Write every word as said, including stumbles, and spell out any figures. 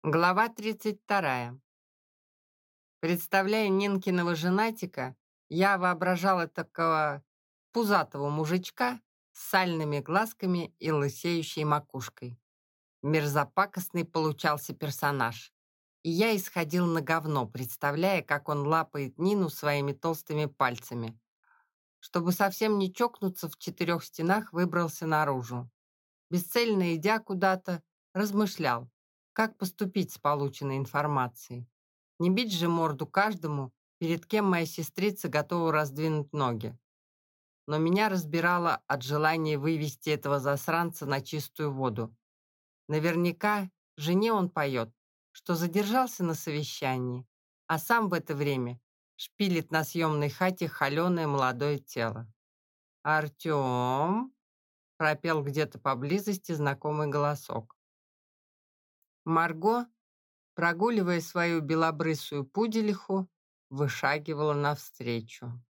Глава тридцать вторая. Представляя Нинкиного женатика, я воображала такого пузатого мужичка с сальными глазками и лысеющей макушкой. Мерзопакостный получался персонаж. И я исходил на говно, представляя, как он лапает Нину своими толстыми пальцами. Чтобы совсем не чокнуться, в четырех стенах выбрался наружу. Бесцельно идя куда-то, размышлял, как поступить с полученной информацией. Не бить же морду каждому, перед кем моя сестрица готова раздвинуть ноги. Но меня разбирало от желания вывести этого засранца на чистую воду. Наверняка жене он поет, что задержался на совещании, а сам в это время шпилит на съемной хате холеное молодое тело. «Артем?» — пропел где-то поблизости знакомый голосок. Марго, прогуливая свою белобрысую пуделиху, вышагивала навстречу.